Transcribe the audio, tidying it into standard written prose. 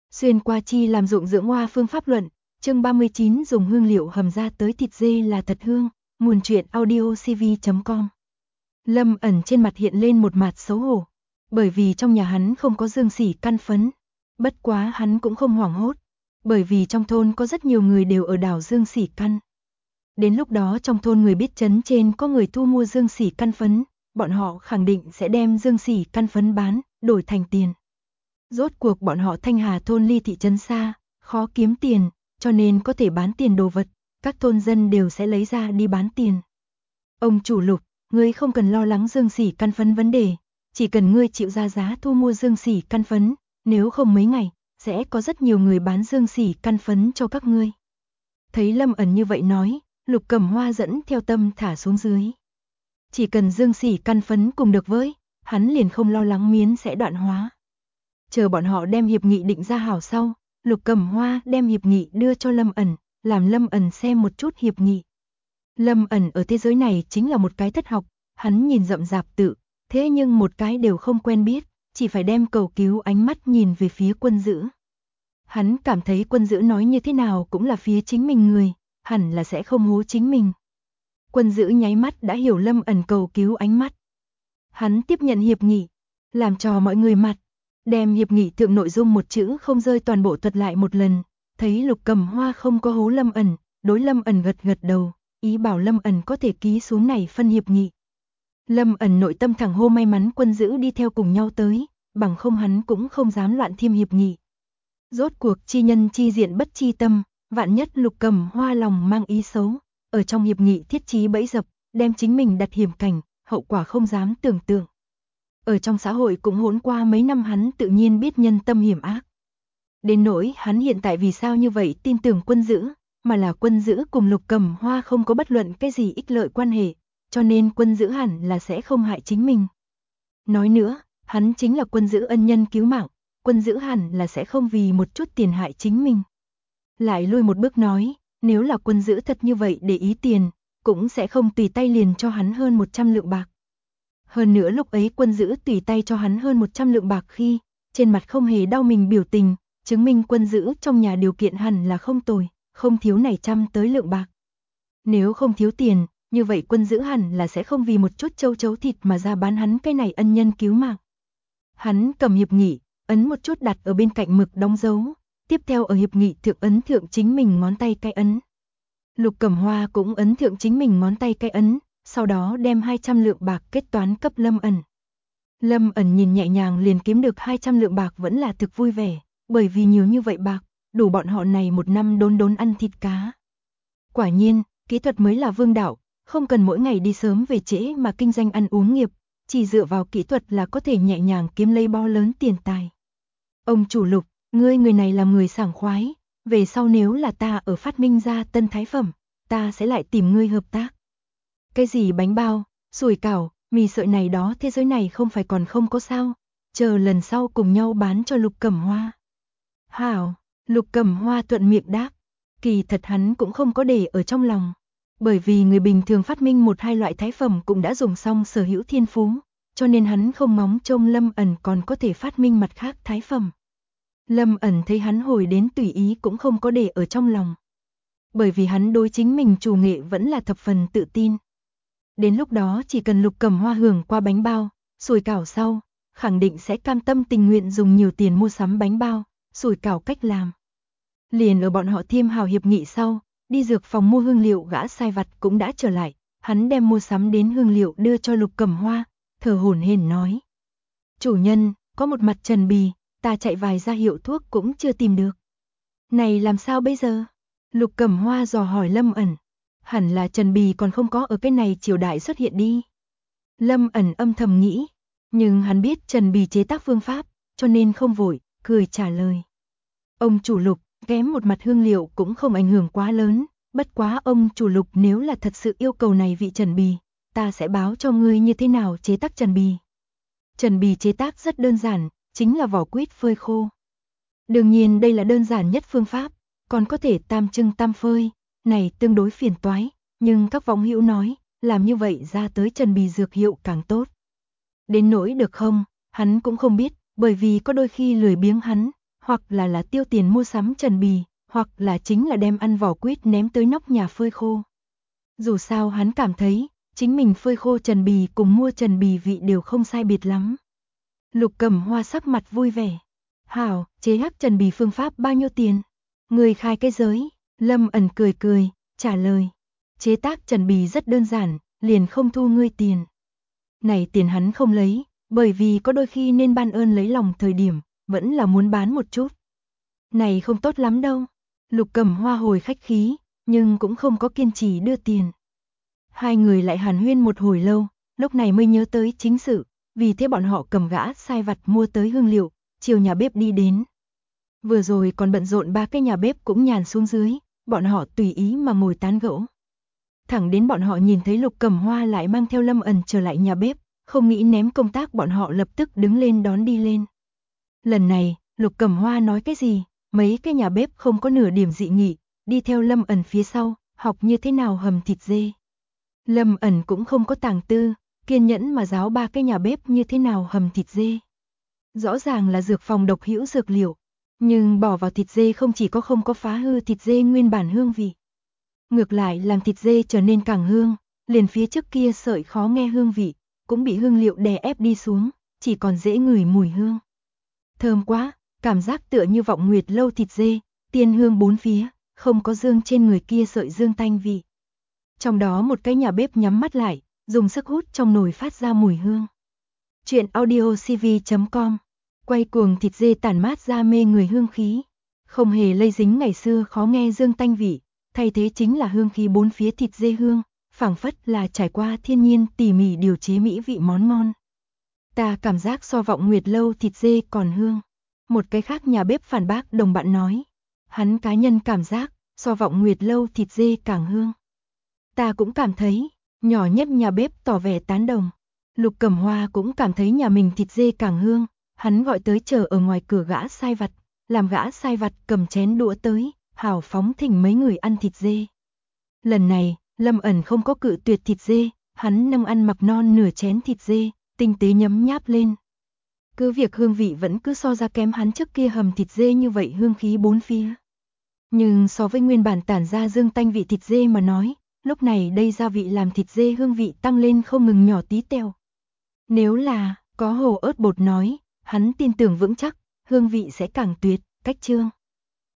Xuyên qua chi làm dụng dưỡng hoa phương pháp luận, chương 39 dùng hương liệu hầm ra tới thịt dê là thật hương, nguồn truyện audiocv.com. Lâm Ẩn trên mặt hiện lên một mặt xấu hổ, bởi vì trong nhà hắn không có dương sỉ căn phấn. Bất quá hắn cũng không hoảng hốt, bởi vì trong thôn có rất nhiều người đều ở đảo dương sỉ căn. Đến lúc đó trong thôn người biết trấn trên có người thu mua dương sỉ căn phấn, bọn họ khẳng định sẽ đem dương sỉ căn phấn bán, đổi thành tiền. Rốt cuộc bọn họ Thanh Hà thôn ly thị trấn xa, khó kiếm tiền, cho nên có thể bán tiền đồ vật, các thôn dân đều sẽ lấy ra đi bán tiền. Ông chủ Lục, ngươi không cần lo lắng dương sỉ căn phấn vấn đề, chỉ cần ngươi chịu ra giá thu mua dương sỉ căn phấn, nếu không mấy ngày, sẽ có rất nhiều người bán dương sỉ căn phấn cho các ngươi. Thấy Lâm Ẩn như vậy nói, Lục Cẩm Hoa dẫn theo tâm thả xuống dưới. Chỉ cần dương sỉ căn phấn cùng được với, hắn liền không lo lắng miến sẽ đoạn hóa. Chờ bọn họ đem hiệp nghị định ra hảo sau, Lục Cẩm Hoa đem hiệp nghị đưa cho Lâm Ẩn, làm Lâm Ẩn xem một chút hiệp nghị. Lâm Ẩn ở thế giới này chính là một cái thất học, hắn nhìn rậm rạp tự, thế nhưng một cái đều không quen biết, chỉ phải đem cầu cứu ánh mắt nhìn về phía Quân Dữ. Hắn cảm thấy Quân Dữ nói như thế nào cũng là phía chính mình người, hẳn là sẽ không hố chính mình. Quân Dữ nháy mắt đã hiểu Lâm Ẩn cầu cứu ánh mắt. Hắn tiếp nhận hiệp nghị, làm cho mọi người mặt, đem hiệp nghị thượng nội dung một chữ không rơi toàn bộ thuật lại một lần, thấy Lục Cẩm Hoa không có hố Lâm Ẩn, đối Lâm Ẩn gật gật đầu, ý bảo Lâm Ẩn có thể ký xuống này phân hiệp nghị. Lâm Ẩn nội tâm thẳng hô may mắn Quân Dữ đi theo cùng nhau tới, bằng không hắn cũng không dám loạn thêm hiệp nghị. Rốt cuộc chi nhân chi diện bất chi tâm, vạn nhất Lục Cẩm Hoa lòng mang ý xấu, ở trong hiệp nghị thiết trí bẫy dập, đem chính mình đặt hiểm cảnh, hậu quả không dám tưởng tượng. Ở trong xã hội cũng hỗn qua mấy năm hắn tự nhiên biết nhân tâm hiểm ác. Đến nỗi hắn hiện tại vì sao như vậy tin tưởng Quân Dữ, mà là Quân Dữ cùng Lục Cẩm Hoa không có bất luận cái gì ích lợi quan hệ, cho nên Quân Dữ hẳn là sẽ không hại chính mình. Nói nữa, hắn chính là Quân Dữ ân nhân cứu mạng, Quân Dữ hẳn là sẽ không vì một chút tiền hại chính mình. Lại lui một bước nói, nếu là Quân Dữ thật như vậy để ý tiền, cũng sẽ không tùy tay liền cho hắn hơn 100 lượng bạc. Hơn nữa lúc ấy Quân Dữ tùy tay cho hắn hơn 100 lượng bạc khi, trên mặt không hề đau mình biểu tình, chứng minh Quân Dữ trong nhà điều kiện hẳn là không tồi, không thiếu này trăm tới lượng bạc. Nếu không thiếu tiền, như vậy Quân Dữ hẳn là sẽ không vì một chút châu chấu thịt mà ra bán hắn cái này ân nhân cứu mạng. Hắn cầm hiệp nghị, ấn một chút đặt ở bên cạnh mực đóng dấu, tiếp theo ở hiệp nghị thượng ấn thượng chính mình ngón tay cái ấn. Lục Cẩm Hoa cũng ấn thượng chính mình ngón tay cái ấn, sau đó đem 200 lượng bạc kết toán cấp Lâm Ẩn. Lâm Ẩn nhìn nhẹ nhàng liền kiếm được 200 lượng bạc vẫn là thực vui vẻ, bởi vì nhiều như vậy bạc, đủ bọn họ này một năm đốn đốn ăn thịt cá. Quả nhiên, kỹ thuật mới là vương đạo, không cần mỗi ngày đi sớm về trễ mà kinh doanh ăn uống nghiệp, chỉ dựa vào kỹ thuật là có thể nhẹ nhàng kiếm lấy bo lớn tiền tài. Ông chủ Lục, ngươi người này làm người sảng khoái, về sau nếu là ta ở phát minh ra tân thái phẩm, ta sẽ lại tìm ngươi hợp tác. Cái gì bánh bao, sủi cảo, mì sợi này đó thế giới này không phải còn không có sao, chờ lần sau cùng nhau bán cho Lục Cẩm Hoa. Hảo, Lục Cẩm Hoa thuận miệng đáp, kỳ thật hắn cũng không có để ở trong lòng, bởi vì người bình thường phát minh một hai loại thái phẩm cũng đã dùng xong sở hữu thiên phú, cho nên hắn không móng trông Lâm Ẩn còn có thể phát minh mặt khác thái phẩm. Lâm Ẩn thấy hắn hồi đến tùy ý cũng không có để ở trong lòng, bởi vì hắn đối chính mình chủ nghệ vẫn là thập phần tự tin. Đến lúc đó chỉ cần Lục Cẩm Hoa hưởng qua bánh bao, sủi cảo sau, khẳng định sẽ cam tâm tình nguyện dùng nhiều tiền mua sắm bánh bao, sủi cảo cách làm. Liền ở bọn họ thiêm hào hiệp nghị sau, đi dược phòng mua hương liệu gã sai vặt cũng đã trở lại, hắn đem mua sắm đến hương liệu đưa cho Lục Cẩm Hoa, thở hổn hển nói. Chủ nhân, có một mặt trần bì, ta chạy vài gia hiệu thuốc cũng chưa tìm được. Này làm sao bây giờ? Lục Cẩm Hoa dò hỏi Lâm Ẩn. Hẳn là trần bì còn không có ở cái này triều đại xuất hiện đi. Lâm Ẩn âm thầm nghĩ, nhưng hắn biết trần bì chế tác phương pháp, cho nên không vội, cười trả lời. Ông chủ Lục, kém một mặt hương liệu cũng không ảnh hưởng quá lớn, bất quá ông chủ Lục nếu là thật sự yêu cầu này vị trần bì, ta sẽ báo cho ngươi như thế nào chế tác trần bì. Trần bì chế tác rất đơn giản, chính là vỏ quýt phơi khô. Đương nhiên đây là đơn giản nhất phương pháp, còn có thể tam trưng tam phơi, này tương đối phiền toái, nhưng các võng hữu nói, làm như vậy ra tới trần bì dược hiệu càng tốt. Đến nỗi được không, hắn cũng không biết, bởi vì có đôi khi lười biếng hắn, hoặc là tiêu tiền mua sắm trần bì, hoặc là chính là đem ăn vỏ quýt ném tới nóc nhà phơi khô. Dù sao hắn cảm thấy, chính mình phơi khô trần bì cùng mua trần bì vị đều không sai biệt lắm. Lục Cẩm Hoa sắc mặt vui vẻ. Hảo, chế hắc trần bì phương pháp bao nhiêu tiền? Người khai cái giới, Lâm ẩn cười cười, trả lời. Chế tác trần bì rất đơn giản, liền không thu ngươi tiền. Này tiền hắn không lấy, bởi vì có đôi khi nên ban ơn lấy lòng thời điểm, vẫn là muốn bán một chút. Này không tốt lắm đâu. Lục Cẩm Hoa hồi khách khí, nhưng cũng không có kiên trì đưa tiền. Hai người lại hàn huyên một hồi lâu, lúc này mới nhớ tới chính sự, vì thế bọn họ cầm gã sai vặt mua tới hương liệu, chiều nhà bếp đi đến. Vừa rồi còn bận rộn ba cái nhà bếp cũng nhàn xuống dưới, bọn họ tùy ý mà ngồi tán gẫu. Thẳng đến bọn họ nhìn thấy Lục Cẩm Hoa lại mang theo Lâm ẩn trở lại nhà bếp, không nghĩ ném công tác bọn họ lập tức đứng lên đón đi lên. Lần này, Lục Cẩm Hoa nói cái gì, mấy cái nhà bếp không có nửa điểm dị nghị, đi theo Lâm ẩn phía sau, học như thế nào hầm thịt dê. Lâm ẩn cũng không có tàng tư, kiên nhẫn mà giáo ba cái nhà bếp như thế nào hầm thịt dê. Rõ ràng là dược phòng độc hữu dược liệu, nhưng bỏ vào thịt dê không chỉ có không có phá hư thịt dê nguyên bản hương vị. Ngược lại làm thịt dê trở nên càng hương, liền phía trước kia sợi khó nghe hương vị, cũng bị hương liệu đè ép đi xuống, chỉ còn dễ ngửi mùi hương. Thơm quá, cảm giác tựa như Vọng Nguyệt lâu thịt dê, tiên hương bốn phía, không có dương trên người kia sợi dương tanh vị. Trong đó một cái nhà bếp nhắm mắt lại, dùng sức hút trong nồi phát ra mùi hương. Chuyện audiocv.com. Quay cuồng thịt dê tản mát ra mê người hương khí, không hề lây dính ngày xưa khó nghe dương tanh vị, thay thế chính là hương khí bốn phía thịt dê hương, phảng phất là trải qua thiên nhiên tỉ mỉ điều chế mỹ vị món ngon. Ta cảm giác so Vọng Nguyệt lâu thịt dê còn hương. Một cái khác nhà bếp phản bác đồng bạn nói, hắn cá nhân cảm giác so Vọng Nguyệt lâu thịt dê càng hương. Ta cũng cảm thấy, nhỏ nhất nhà bếp tỏ vẻ tán đồng. Lục Cẩm Hoa cũng cảm thấy nhà mình thịt dê càng hương, hắn gọi tới chờ ở ngoài cửa gã sai vặt, làm gã sai vặt cầm chén đũa tới, hào phóng thỉnh mấy người ăn thịt dê. Lần này, Lâm ẩn không có cự tuyệt thịt dê, hắn nâng ăn mặc non nửa chén thịt dê, tinh tế nhấm nháp lên. Cứ việc hương vị vẫn cứ so ra kém hắn trước kia hầm thịt dê như vậy hương khí bốn phía. Nhưng so với nguyên bản tản ra dương tanh vị thịt dê mà nói, lúc này đây gia vị làm thịt dê hương vị tăng lên không ngừng nhỏ tí teo. Nếu là có hồ ớt bột nói, hắn tin tưởng vững chắc, hương vị sẽ càng tuyệt, cách chương.